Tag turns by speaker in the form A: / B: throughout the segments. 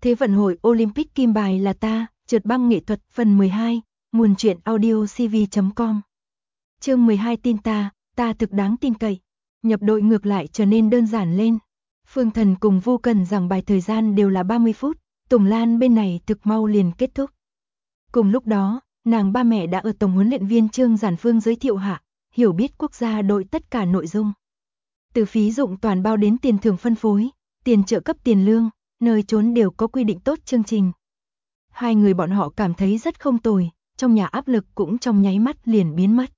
A: Thế vận hội Olympic kim bài là ta, trượt băng nghệ thuật phần 12, nguồn truyện audio cv.com. Chương 12 tin ta thực đáng tin cậy. Nhập đội ngược lại trở nên đơn giản lên. Phương Thần cùng Vu Cần giảng bài thời gian đều là 30 phút, Tùng Lan bên này thực mau liền kết thúc. Cùng lúc đó, nàng ba mẹ đã ở tổng huấn luyện viên Trương Giản Phương giới thiệu hạ, hiểu biết quốc gia đội tất cả nội dung. Từ phí dụng toàn bao đến tiền thưởng phân phối, tiền trợ cấp tiền lương, nơi trốn đều có quy định tốt chương trình. Hai người bọn họ cảm thấy rất không tồi, trong nhà áp lực cũng trong nháy mắt liền biến mất.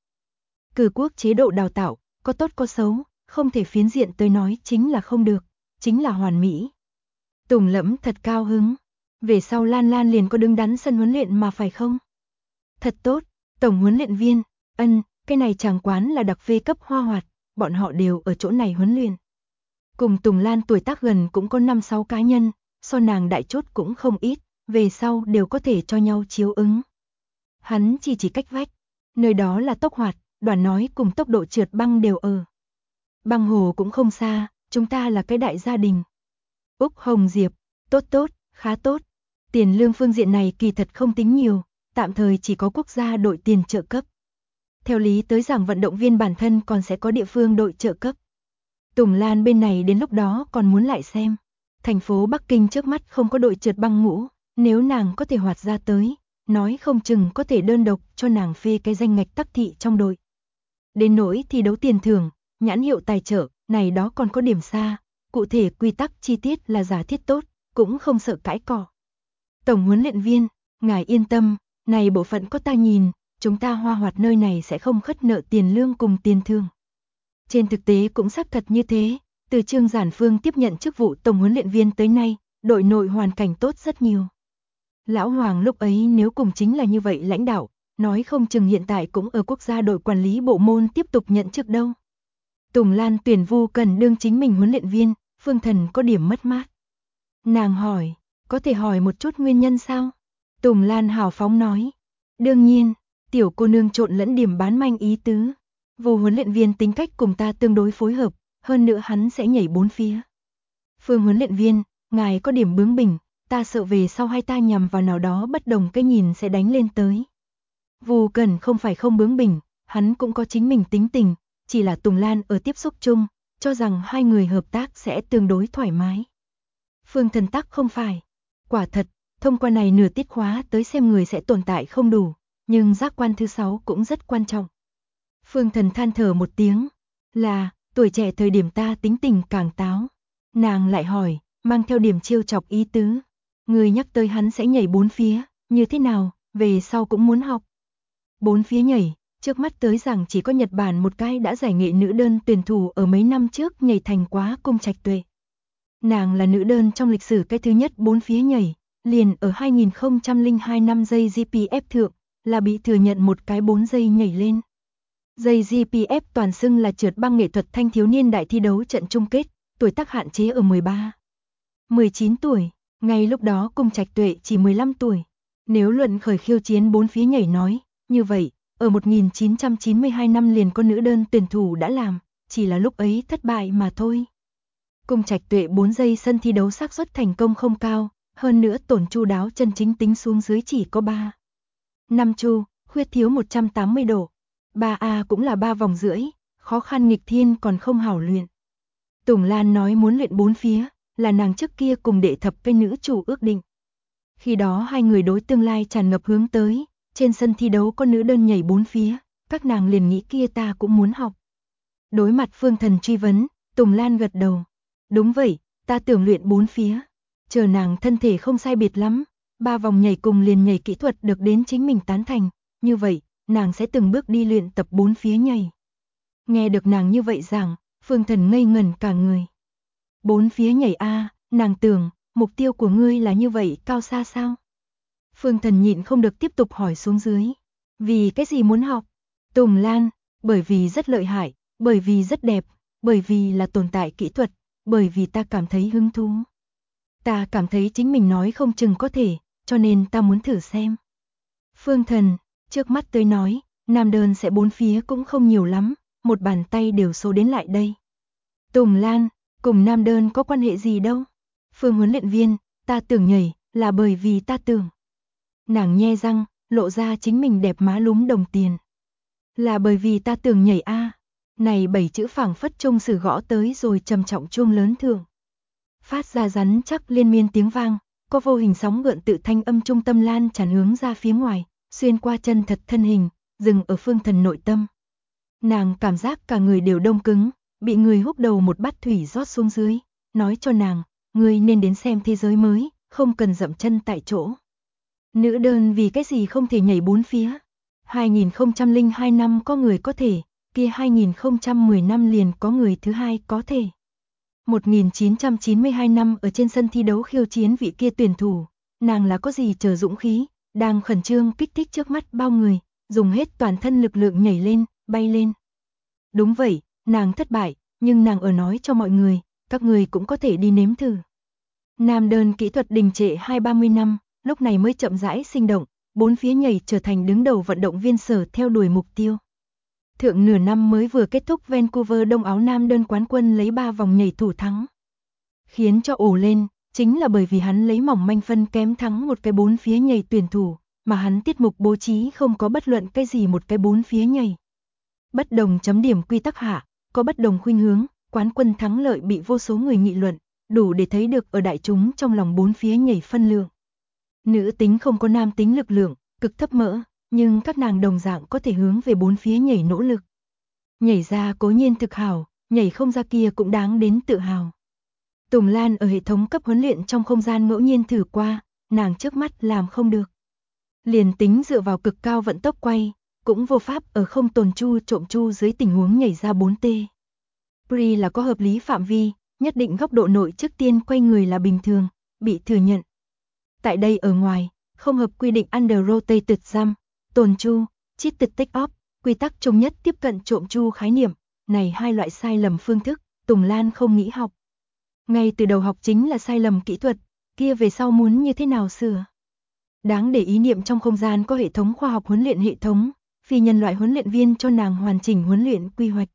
A: Cử quốc chế độ đào tạo, có tốt có xấu, không thể phiến diện tới nói chính là không được, chính là hoàn mỹ. Tùng Lẫm thật cao hứng, về sau Lan Lan liền có đứng đắn sân huấn luyện mà phải không? Thật tốt, tổng huấn luyện viên, cái này chàng quán là đặc phê cấp Hoa Hoạt, bọn họ đều ở chỗ này huấn luyện. Cùng Tùng Lan tuổi tác gần cũng có 5-6 cá nhân, so nàng đại chốt cũng không ít, về sau đều có thể cho nhau chiếu ứng. Hắn chỉ cách vách, nơi đó là Tốc Hoạt, Đoàn Nói cùng tốc độ trượt băng đều ở. Băng hồ cũng không xa, chúng ta là cái đại gia đình. Úc Hồng Diệp, tốt, khá tốt. Tiền lương phương diện này kỳ thật không tính nhiều, tạm thời chỉ có quốc gia đội tiền trợ cấp. Theo lý tới giảng vận động viên bản thân còn sẽ có địa phương đội trợ cấp. Tùng Lan bên này đến lúc đó còn muốn lại xem. Thành phố Bắc Kinh trước mắt không có đội trượt băng ngũ, nếu nàng có thể hoạt ra tới, nói không chừng có thể đơn độc cho nàng phê cái danh ngạch tắc thị trong đội. Đến nỗi thi đấu tiền thưởng, nhãn hiệu tài trợ, này đó còn có điểm xa, cụ thể quy tắc chi tiết là giả thiết tốt, cũng không sợ cãi cọ. Tổng huấn luyện viên, ngài yên tâm, này bộ phận có ta nhìn, chúng ta Hoa Hoạt nơi này sẽ không khất nợ tiền lương cùng tiền thưởng. Trên thực tế cũng xác thật như thế, từ Trương Giản Phương tiếp nhận chức vụ tổng huấn luyện viên tới nay, đội nội hoàn cảnh tốt rất nhiều. Lão Hoàng lúc ấy nếu cùng chính là như vậy lãnh đạo, nói không chừng hiện tại cũng ở quốc gia đội quản lý bộ môn tiếp tục nhận chức đâu. Tùng Lan tuyển Vu Cần đương chính mình huấn luyện viên, Phương Thần có điểm mất mát. Nàng hỏi, có thể hỏi một chút nguyên nhân sao? Tùng Lan hào phóng nói, đương nhiên, tiểu cô nương trộn lẫn điểm bán manh ý tứ. Vu huấn luyện viên tính cách cùng ta tương đối phối hợp, hơn nữa hắn sẽ nhảy bốn phía. Phương huấn luyện viên, ngài có điểm bướng bỉnh, ta sợ về sau hai ta nhằm vào nào đó bất đồng cái nhìn sẽ đánh lên tới. Vu Cần không phải không bướng bỉnh, hắn cũng có chính mình tính tình, chỉ là Tùng Lan ở tiếp xúc chung, cho rằng hai người hợp tác sẽ tương đối thoải mái. Phương Thần tắc không phải. Quả thật, thông qua này nửa tiết khóa tới xem người sẽ tồn tại không đủ, nhưng giác quan thứ 6 cũng rất quan trọng. Phương Thần than thở một tiếng, là, tuổi trẻ thời điểm ta tính tình càng táo. Nàng lại hỏi, mang theo điểm trêu chọc ý tứ. Người nhắc tới hắn sẽ nhảy bốn phía, như thế nào, về sau cũng muốn học. Bốn phía nhảy, trước mắt tới rằng chỉ có Nhật Bản một cái đã giải nghệ nữ đơn tuyển thủ ở mấy năm trước nhảy thành quá cung Trạch Tuệ. Nàng là nữ đơn trong lịch sử cái thứ nhất bốn phía nhảy, liền ở 2002 năm dây GPF thượng, là bị thừa nhận một cái 4 giây nhảy lên. Dây GPF toàn xưng là trượt băng nghệ thuật thanh thiếu niên đại thi đấu trận chung kết, tuổi tác hạn chế ở 19 tuổi, ngay lúc đó cung Trạch Tuệ chỉ 15 tuổi. Nếu luận khởi khiêu chiến bốn phía nhảy nói, như vậy, ở 1992 năm liền có nữ đơn tuyển thủ đã làm, chỉ là lúc ấy thất bại mà thôi. Cung Trạch Tuệ 4 giây sân thi đấu xác suất thành công không cao, hơn nữa tổn chu đáo chân chính tính xuống dưới chỉ có 3. 5 chu, khuyết thiếu 180 độ. 3A cũng là 3 vòng rưỡi, khó khăn nghịch thiên còn không hảo luyện. Tùng Lan nói muốn luyện bốn phía, là nàng trước kia cùng đệ thập cái nữ chủ ước định. Khi đó hai người đối tương lai tràn ngập hướng tới, trên sân thi đấu có nữ đơn nhảy bốn phía, các nàng liền nghĩ kia ta cũng muốn học. Đối mặt Phương Thần truy vấn, Tùng Lan gật đầu. Đúng vậy, ta tưởng luyện bốn phía. Chờ nàng thân thể không sai biệt lắm, 3 vòng nhảy cùng liền nhảy kỹ thuật được đến chính mình tán thành, như vậy, nàng sẽ từng bước đi luyện tập bốn phía nhảy. Nghe được nàng như vậy rằng, Phương Thần ngây ngẩn cả người. Bốn phía nhảy a, nàng tưởng, mục tiêu của ngươi là như vậy cao xa sao? Phương Thần nhịn không được tiếp tục hỏi xuống dưới. Vì cái gì muốn học? Tùng Lan, bởi vì rất lợi hại, bởi vì rất đẹp, bởi vì là tồn tại kỹ thuật, bởi vì ta cảm thấy hứng thú. Ta cảm thấy chính mình nói không chừng có thể, cho nên ta muốn thử xem. Phương Thần, trước mắt tôi nói, nam đơn sẽ bốn phía cũng không nhiều lắm, một bàn tay đều số đến lại đây. Tùng Lan, cùng nam đơn có quan hệ gì đâu? Phương huấn luyện viên, ta tưởng nhảy, là bởi vì ta tưởng. Nàng nhe răng, lộ ra chính mình đẹp má lúm đồng tiền. Là bởi vì ta tưởng nhảy a. Này 7 chữ phảng phất trung sử gõ tới rồi trầm trọng chuông lớn thượng. Phát ra rắn chắc liên miên tiếng vang, có vô hình sóng gợn tự thanh âm trung tâm lan tràn hướng ra phía ngoài, xuyên qua chân thật thân hình, dừng ở Phương Thần nội tâm. Nàng cảm giác cả người đều đông cứng, bị người húc đầu một bát thủy rót xuống dưới, nói cho nàng, ngươi nên đến xem thế giới mới, không cần dậm chân tại chỗ. Nữ đơn vì cái gì không thể nhảy bốn phía? 2002 năm có người có thể, kia 2010 năm liền có người thứ hai có thể. 1992 năm ở trên sân thi đấu khiêu chiến vị kia tuyển thủ, nàng là có gì chờ dũng khí, đang khẩn trương kích thích trước mắt bao người, dùng hết toàn thân lực lượng nhảy lên, bay lên. Đúng vậy, nàng thất bại, nhưng nàng ở nói cho mọi người, các người cũng có thể đi nếm thử. Nam đơn kỹ thuật đình trệ 20-30 năm, lúc này mới chậm rãi sinh động, bốn phía nhảy trở thành đứng đầu vận động viên sở theo đuổi mục tiêu. Thượng nửa năm mới vừa kết thúc Vancouver Đông Áo Nam đơn quán quân lấy 3 vòng nhảy thủ thắng. Khiến cho ổ lên, chính là bởi vì hắn lấy mỏng manh phân kém thắng một cái bốn phía nhảy tuyển thủ, mà hắn tiết mục bố trí không có bất luận cái gì một cái bốn phía nhảy. Bất đồng chấm điểm quy tắc hạ, có bất đồng khuynh hướng, quán quân thắng lợi bị vô số người nghị luận, đủ để thấy được ở đại chúng trong lòng bốn phía nhảy phân lượng. Nữ tính không có nam tính lực lượng, cực thấp mỡ, nhưng các nàng đồng dạng có thể hướng về bốn phía nhảy nỗ lực. Nhảy ra cố nhiên thực hảo, nhảy không ra kia cũng đáng đến tự hào. Tùng Lan ở hệ thống cấp huấn luyện trong không gian ngẫu nhiên thử qua, nàng trước mắt làm không được. Liền tính dựa vào cực cao vận tốc quay, cũng vô pháp ở không tồn chu trộm chu dưới tình huống nhảy ra 4T. Pre là có hợp lý phạm vi, nhất định góc độ nội trước tiên quay người là bình thường, bị thừa nhận. Tại đây ở ngoài, không hợp quy định under rotated jump, tồn chu, cheated take off, quy tắc chung nhất tiếp cận trộm chu khái niệm, này hai loại sai lầm phương thức, Tùng Lan không nghĩ học. Ngay từ đầu học chính là sai lầm kỹ thuật, kia về sau muốn như thế nào sửa. Đáng để ý niệm trong không gian có hệ thống khoa học huấn luyện hệ thống, phi nhân loại huấn luyện viên cho nàng hoàn chỉnh huấn luyện quy hoạch.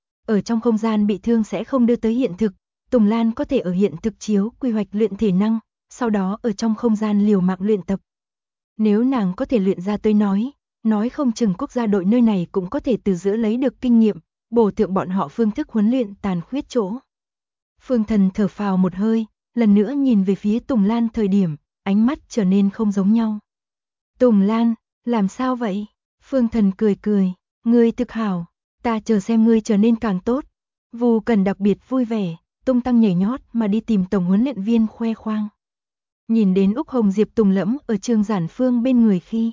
A: Ở trong không gian bị thương sẽ không đưa tới hiện thực, Tùng Lan có thể ở hiện thực chiếu quy hoạch luyện thể năng, sau đó ở trong không gian liều mạng luyện tập. Nếu nàng có thể luyện ra tới nói không chừng quốc gia đội nơi này cũng có thể từ giữa lấy được kinh nghiệm, bổ thượng bọn họ phương thức huấn luyện tàn khuyết chỗ. Phương Thần thở phào một hơi, lần nữa nhìn về phía Tùng Lan thời điểm, ánh mắt trở nên không giống nhau. Tùng Lan, làm sao vậy? Phương Thần cười cười, ngươi thực hảo, ta chờ xem ngươi trở nên càng tốt. Vu Cần đặc biệt vui vẻ, tung tăng nhảy nhót mà đi tìm tổng huấn luyện viên khoe khoang. Nhìn đến Úc Hồng Diệp tùng lẫm ở Trương Giản Phương bên người khi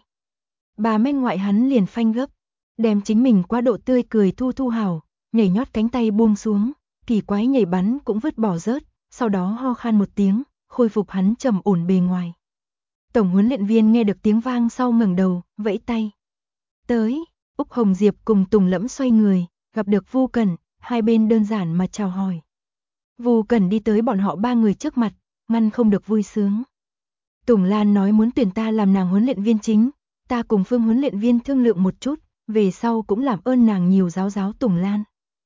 A: 3 mét ngoại hắn liền phanh gấp, đem chính mình quá độ tươi cười thu hảo, nhảy nhót cánh tay buông xuống, kỳ quái nhảy bắn cũng vứt bỏ rớt, sau đó ho khan một tiếng, khôi phục hắn trầm ổn bề ngoài. Tổng huấn luyện viên nghe được tiếng vang sau ngẩng đầu, vẫy tay. Tới, Úc Hồng Diệp cùng Tùng Lẫm xoay người, gặp được Vu Cẩn, hai bên đơn giản mà chào hỏi. Vu Cẩn đi tới bọn họ ba người trước mặt, ngăn không được vui sướng. Tùng Lan nói muốn tuyển ta làm nàng huấn luyện viên chính, ta cùng Phương huấn luyện viên thương lượng một chút, về sau cũng làm ơn nàng nhiều giáo Tùng Lan.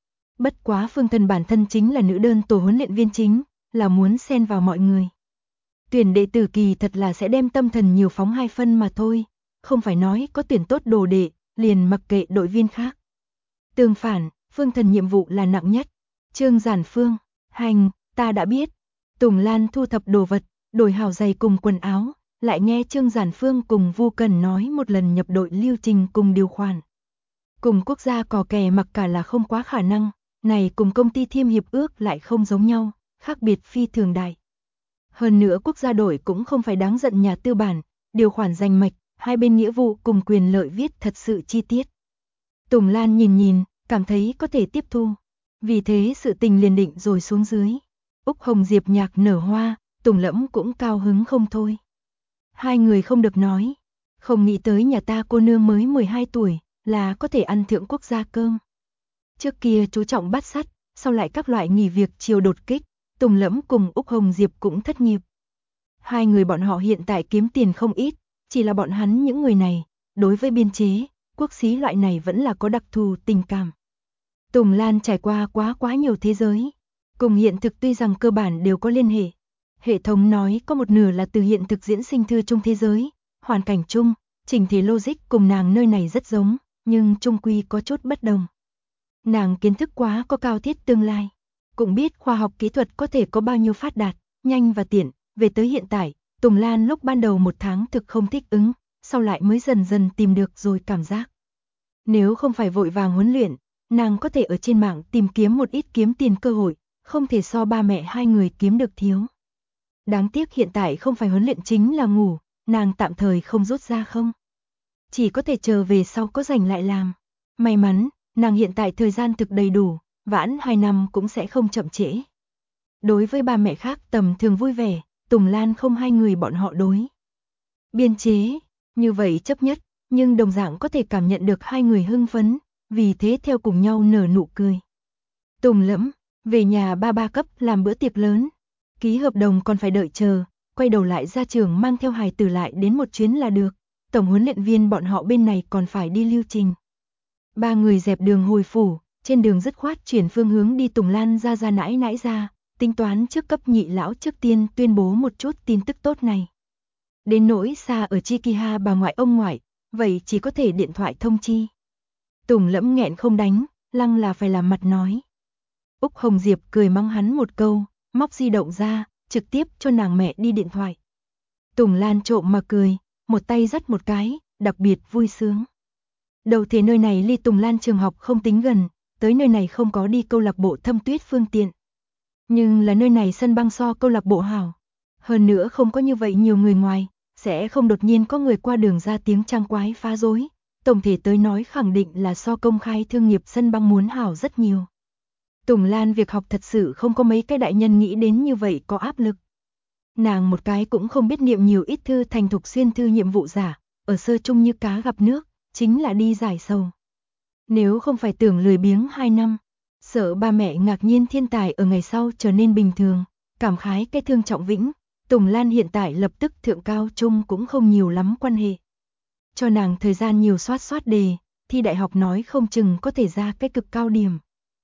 A: Bất quá Phương Thần bản thân chính là nữ đơn tổ huấn luyện viên chính, là muốn xen vào mọi người. Tuyển đệ tử kỳ thật là sẽ đem tâm thần nhiều phóng 2 phân mà thôi, không phải nói có tuyển tốt đồ đệ, liền mặc kệ đội viên khác. Tương phản, Phương Thần nhiệm vụ là nặng nhất. Trương Giản Phương, hành, ta đã biết. Tùng Lan thu thập đồ vật, đổi hào giày cùng quần áo, lại nghe Trương Giản Phương cùng Vu Cần nói một lần nhập đội lưu trình cùng điều khoản. Cùng quốc gia cò kè mặc cả là không quá khả năng, này cùng công ty Thiêm hiệp ước lại không giống nhau, khác biệt phi thường đại. Hơn nữa quốc gia đổi cũng không phải đáng giận nhà tư bản, điều khoản danh mạch, hai bên nghĩa vụ cùng quyền lợi viết thật sự chi tiết. Tùng Lan nhìn, cảm thấy có thể tiếp thu. Vì thế sự tình liền định rồi xuống dưới. Úc Hồng Diệp nhạc nở hoa, Tùng Lẫm cũng cao hứng không thôi. Hai người không được nói, không nghĩ tới nhà ta cô nương mới 12 tuổi, là có thể ăn thượng quốc gia cơm. Trước kia chú trọng bắt sắt, sau lại các loại nghỉ việc chiều đột kích, Tùng Lẫm cùng Úc Hồng Diệp cũng thất nghiệp. Hai người bọn họ hiện tại kiếm tiền không ít, chỉ là bọn hắn những người này, đối với biên chế, quốc xí loại này vẫn là có đặc thù tình cảm. Tùng Lan trải qua quá nhiều thế giới, cùng hiện thực tuy rằng cơ bản đều có liên hệ. Hệ thống nói có một nửa là từ hiện thực diễn sinh thư chung thế giới, hoàn cảnh chung, trình thể logic cùng nàng nơi này rất giống, nhưng chung quy có chút bất đồng. Nàng kiến thức quá có cao thiết tương lai, cũng biết khoa học kỹ thuật có thể có bao nhiêu phát đạt, nhanh và tiện, về tới hiện tại, Tùng Lan lúc ban đầu 1 tháng thực không thích ứng, sau lại mới dần dần tìm được rồi cảm giác. Nếu không phải vội vàng huấn luyện, nàng có thể ở trên mạng tìm kiếm một ít kiếm tiền cơ hội, không thể so ba mẹ hai người kiếm được thiếu. Đáng tiếc hiện tại không phải huấn luyện chính là ngủ, nàng tạm thời không rút ra không. Chỉ có thể chờ về sau có rảnh lại làm. May mắn, nàng hiện tại thời gian thực đầy đủ, vãn 2 năm cũng sẽ không chậm trễ. Đối với ba mẹ khác tầm thường vui vẻ, Tùng Lan không hai người bọn họ đối. Biên chế, như vậy chấp nhất, nhưng đồng dạng có thể cảm nhận được hai người hưng phấn, vì thế theo cùng nhau nở nụ cười. Tùng Lẫm, về nhà ba cấp làm bữa tiệc lớn, ký hợp đồng còn phải đợi chờ, quay đầu lại ra trường mang theo hài tử lại đến một chuyến là được, tổng huấn luyện viên bọn họ bên này còn phải đi lưu trình. Ba người dẹp đường hồi phủ, trên đường dứt khoát chuyển phương hướng đi Tùng Lan ra nãi nãi ra, tính toán trước cấp nhị lão trước tiên tuyên bố một chút tin tức tốt này. Đến nỗi xa ở Chikiha bà ngoại ông ngoại, vậy chỉ có thể điện thoại thông chi. Tùng Lẫm nghẹn không đánh, lăng là phải làm mặt nói. Úc Hồng Diệp cười mắng hắn một câu, móc di động ra, trực tiếp cho nàng mẹ đi điện thoại. Tùng Lan trộm mà cười, một tay dắt một cái, đặc biệt vui sướng. Đầu thế nơi này ly Tùng Lan trường học không tính gần, tới nơi này không có đi câu lạc bộ Thâm Tuyết phương tiện. Nhưng là nơi này sân băng so câu lạc bộ hảo. Hơn nữa không có như vậy nhiều người ngoài, sẽ không đột nhiên có người qua đường ra tiếng trang quái phá rối. Tổng thể tới nói khẳng định là so công khai thương nghiệp sân băng muốn hảo rất nhiều. Tùng Lan việc học thật sự không có mấy cái đại nhân nghĩ đến như vậy có áp lực. Nàng một cái cũng không biết niệm nhiều ít thư thành thục xuyên thư nhiệm vụ giả, ở sơ chung như cá gặp nước, chính là đi giải sầu. Nếu không phải tưởng lười biếng 2 năm, sợ ba mẹ ngạc nhiên thiên tài ở ngày sau trở nên bình thường, cảm khái cái thương trọng vĩnh, Tùng Lan hiện tại lập tức thượng cao trung cũng không nhiều lắm quan hệ. Cho nàng thời gian nhiều soát đề, thi đại học nói không chừng có thể ra cái cực cao điểm.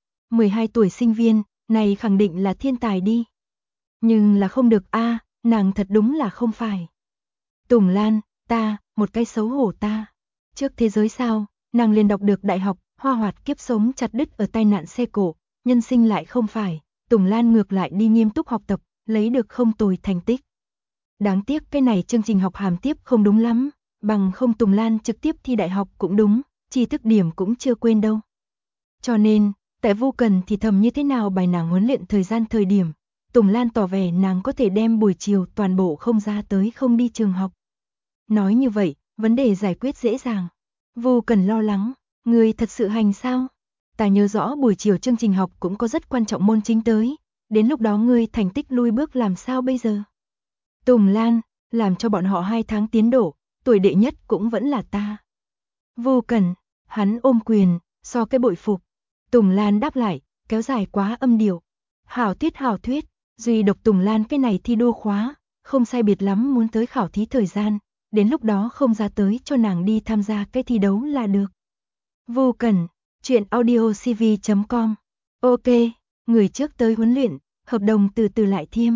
A: 12 tuổi sinh viên, này khẳng định là thiên tài đi. Nhưng là không được a, nàng thật đúng là không phải. Tùng Lan, ta, một cái xấu hổ ta. Trước thế giới sao, nàng liền đọc được đại học, hoa hoạt kiếp sống chặt đứt ở tai nạn xe cộ, nhân sinh lại không phải, Tùng Lan ngược lại đi nghiêm túc học tập, lấy được không tồi thành tích. Đáng tiếc cái này chương trình học hàm tiếp không đúng lắm, bằng không Tùng Lan trực tiếp thi đại học cũng đúng, tri thức điểm cũng chưa quên đâu. Cho nên, tại Vu Cần thì thầm như thế nào bài nàng huấn luyện thời điểm, Tùng Lan tỏ vẻ nàng có thể đem buổi chiều toàn bộ không ra tới không đi trường học. Nói như vậy, vấn đề giải quyết dễ dàng. Vu Cần lo lắng, người thật sự hành sao? Ta nhớ rõ buổi chiều chương trình học cũng có rất quan trọng môn chính tới, đến lúc đó ngươi thành tích lui bước làm sao bây giờ? Tùng Lan, làm cho bọn họ 2 tháng tiến độ, tuổi đệ nhất cũng vẫn là ta. Vu Cần, hắn ôm quyền, so cái bội phục. Tùng Lan đáp lại, kéo dài quá âm điệu. Hảo thuyết, duy độc Tùng Lan cái này thi đua khóa, không sai biệt lắm muốn tới khảo thí thời gian, đến lúc đó không ra tới cho nàng đi tham gia cái thi đấu là được. Vu Cần, chuyện audiocv.com. Ok, người trước tới huấn luyện, hợp đồng từ từ lại thiêm.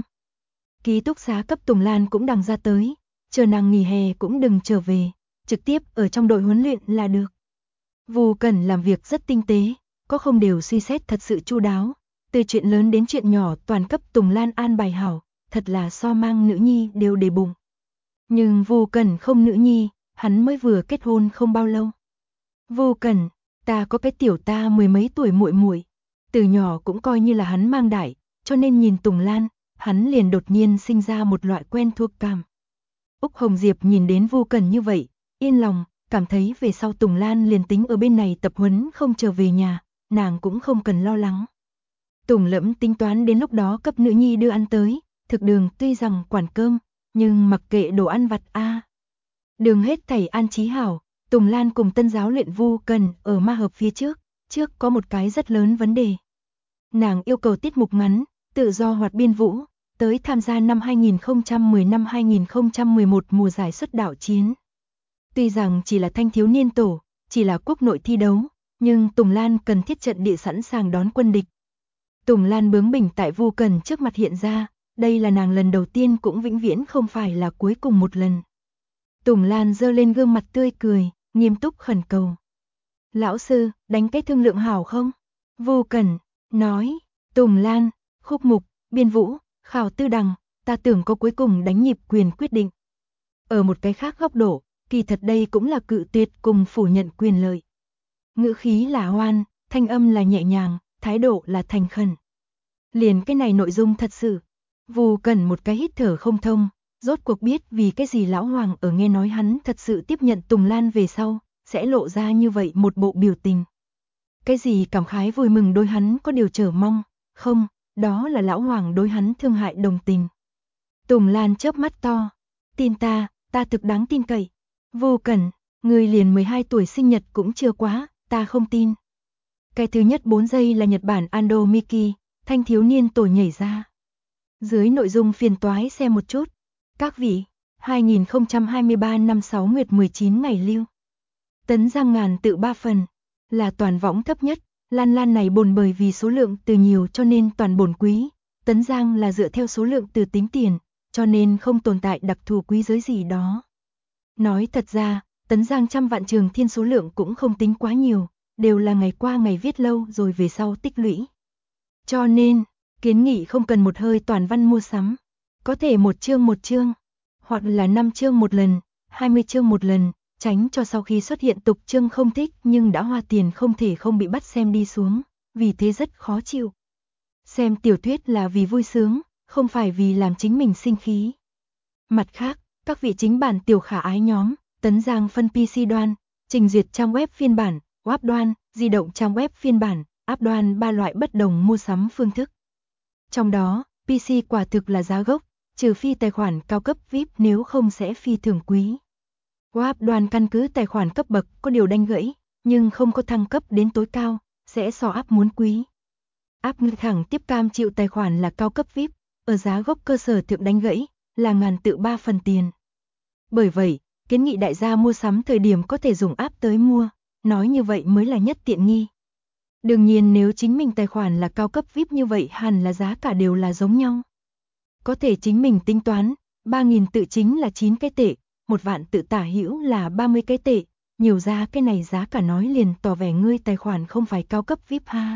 A: Ký túc xá cấp Tùng Lan cũng đằng ra tới, chờ nàng nghỉ hè cũng đừng trở về, trực tiếp ở trong đội huấn luyện là được. Vu Cần làm việc rất tinh tế, có không đều suy xét thật sự chu đáo, từ chuyện lớn đến chuyện nhỏ toàn cấp Tùng Lan an bài hảo, thật là so mang nữ nhi đều để bụng. Nhưng Vu Cần không nữ nhi, hắn mới vừa kết hôn không bao lâu. Vu Cần, ta có cái tiểu ta 10 mấy tuổi muội muội, từ nhỏ cũng coi như là hắn mang đại, cho nên nhìn Tùng Lan, hắn liền đột nhiên sinh ra một loại quen thuộc cảm. Úc Hồng Diệp nhìn đến Vu Cần như vậy, yên lòng, cảm thấy về sau Tùng Lan liền tính ở bên này tập huấn không trở về nhà, nàng cũng không cần lo lắng. Tùng Lẫm tính toán đến lúc đó cấp nữ nhi đưa ăn tới, thực đường tuy rằng quản cơm, nhưng mặc kệ đồ ăn vặt a. Đường hết thảy an trí hảo, Tùng Lan cùng tân giáo luyện Vu Cần ở ma hợp phía trước có một cái rất lớn vấn đề. Nàng yêu cầu tiết mục ngắn, tự do hoạt biên vũ, tới tham gia năm 2010 năm 2011 mùa giải xuất đạo chiến. Tuy rằng chỉ là thanh thiếu niên tổ, chỉ là quốc nội thi đấu, nhưng Tùng Lan cần thiết trận địa sẵn sàng đón quân địch. Tùng Lan bướng bỉnh tại Vu Cần trước mặt hiện ra, đây là nàng lần đầu tiên cũng vĩnh viễn không phải là cuối cùng một lần. Tùng Lan giơ lên gương mặt tươi cười, nghiêm túc khẩn cầu. Lão sư, đánh cái thương lượng hảo không? Vô Cẩn nói. Tùng Lan, Khúc Mục, Biên Vũ, Khảo Tư Đằng, ta tưởng có cuối cùng đánh nhịp quyền quyết định. Ở một cái khác góc độ, kỳ thật đây cũng là cự tuyệt cùng phủ nhận quyền lợi. Ngữ khí là hoan, thanh âm là nhẹ nhàng, thái độ là thành khẩn. Liền cái này nội dung thật sự. Vô Cẩn một cái hít thở không thông, rốt cuộc biết vì cái gì lão hoàng ở nghe nói hắn thật sự tiếp nhận Tùng Lan về sau, sẽ lộ ra như vậy một bộ biểu tình. Cái gì cảm khái vui mừng đối hắn có điều chờ mong, không, đó là lão hoàng đối hắn thương hại đồng tình. Tùng Lan chớp mắt to, tin ta thực đáng tin cậy. Vô Cẩn, người liền 12 tuổi sinh nhật cũng chưa quá, ta không tin. Cái thứ nhất 4 giây là Nhật Bản Ando Miki, thanh thiếu niên tuổi nhảy ra. Dưới nội dung phiền toái xem một chút. Các vị, 2023 năm 6 nguyệt 19 ngày lưu. Tấn Giang ngàn tự 3 phần, là toàn võng thấp nhất, Lan Lan này bồn bởi vì số lượng từ nhiều cho nên toàn bổn quý, Tấn Giang là dựa theo số lượng từ tính tiền, cho nên không tồn tại đặc thù quý giới gì đó. Nói thật ra, Tấn Giang trăm vạn trường thiên số lượng cũng không tính quá nhiều, đều là ngày qua ngày viết lâu rồi về sau tích lũy. Cho nên, kiến nghị không cần một hơi toàn văn mua sắm, có thể một chương, hoặc là 5 chương một lần, 20 chương một lần, tránh cho sau khi xuất hiện tục chương không thích nhưng đã hoa tiền không thể không bị bắt xem đi xuống, vì thế rất khó chịu. Xem tiểu thuyết là vì vui sướng, không phải vì làm chính mình sinh khí. Mặt khác, các vị chính bản tiểu khả ái nhóm, Tấn Giang phân PC đoan, trình duyệt trang web phiên bản, web đoan, di động trang web phiên bản, app đoan 3 loại bất đồng mua sắm phương thức. Trong đó, PC quả thực là giá gốc, trừ phi tài khoản cao cấp VIP nếu không sẽ phi thường quý. Web đoan căn cứ tài khoản cấp bậc có điều đanh gãy, nhưng không có thăng cấp đến tối cao, sẽ so app muốn quý. App thẳng tiếp cam chịu tài khoản là cao cấp VIP, ở giá gốc cơ sở thượng đánh gãy, là ngàn tự 3 phần tiền. Bởi vậy, kiến nghị đại gia mua sắm thời điểm có thể dùng app tới mua, nói như vậy mới là nhất tiện nghi. Đương nhiên nếu chính mình tài khoản là cao cấp VIP như vậy hẳn là giá cả đều là giống nhau. Có thể chính mình tính toán, 3.000 tự chính là 9 cái tệ, 1 vạn tự tả hữu là 30 cái tệ, nhiều ra cái này giá cả nói liền tỏ vẻ ngươi tài khoản không phải cao cấp VIP ha.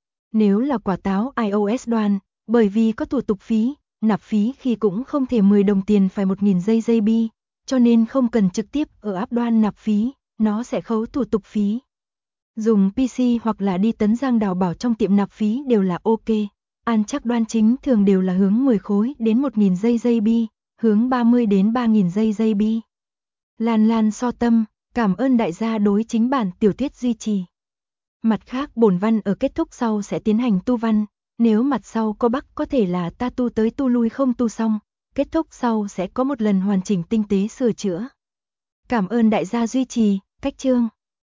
A: Nếu là quả táo iOS đoan, bởi vì có thủ tục phí, nạp phí khi cũng không thể 10 đồng tiền phải 1.000 giây GB, cho nên không cần trực tiếp ở app đoan nạp phí, nó sẽ khấu thủ tục phí. Dùng PC hoặc là đi Tấn Giang đào bảo trong tiệm nạp phí đều là ok. An chắc đoan chính thường đều là hướng 10 khối đến 1.000 giây GB, hướng 30 đến 3.000 giây GB. Lan Lan so tâm, cảm ơn đại gia đối chính bản tiểu thuyết duy trì. Mặt khác bổn văn ở kết thúc sau sẽ tiến hành tu văn, nếu mặt sau có bắc có thể là ta tu tới tu lui không tu xong, kết thúc sau sẽ có một lần hoàn chỉnh tinh tế sửa chữa. Cảm ơn đại gia duy trì, cách chương.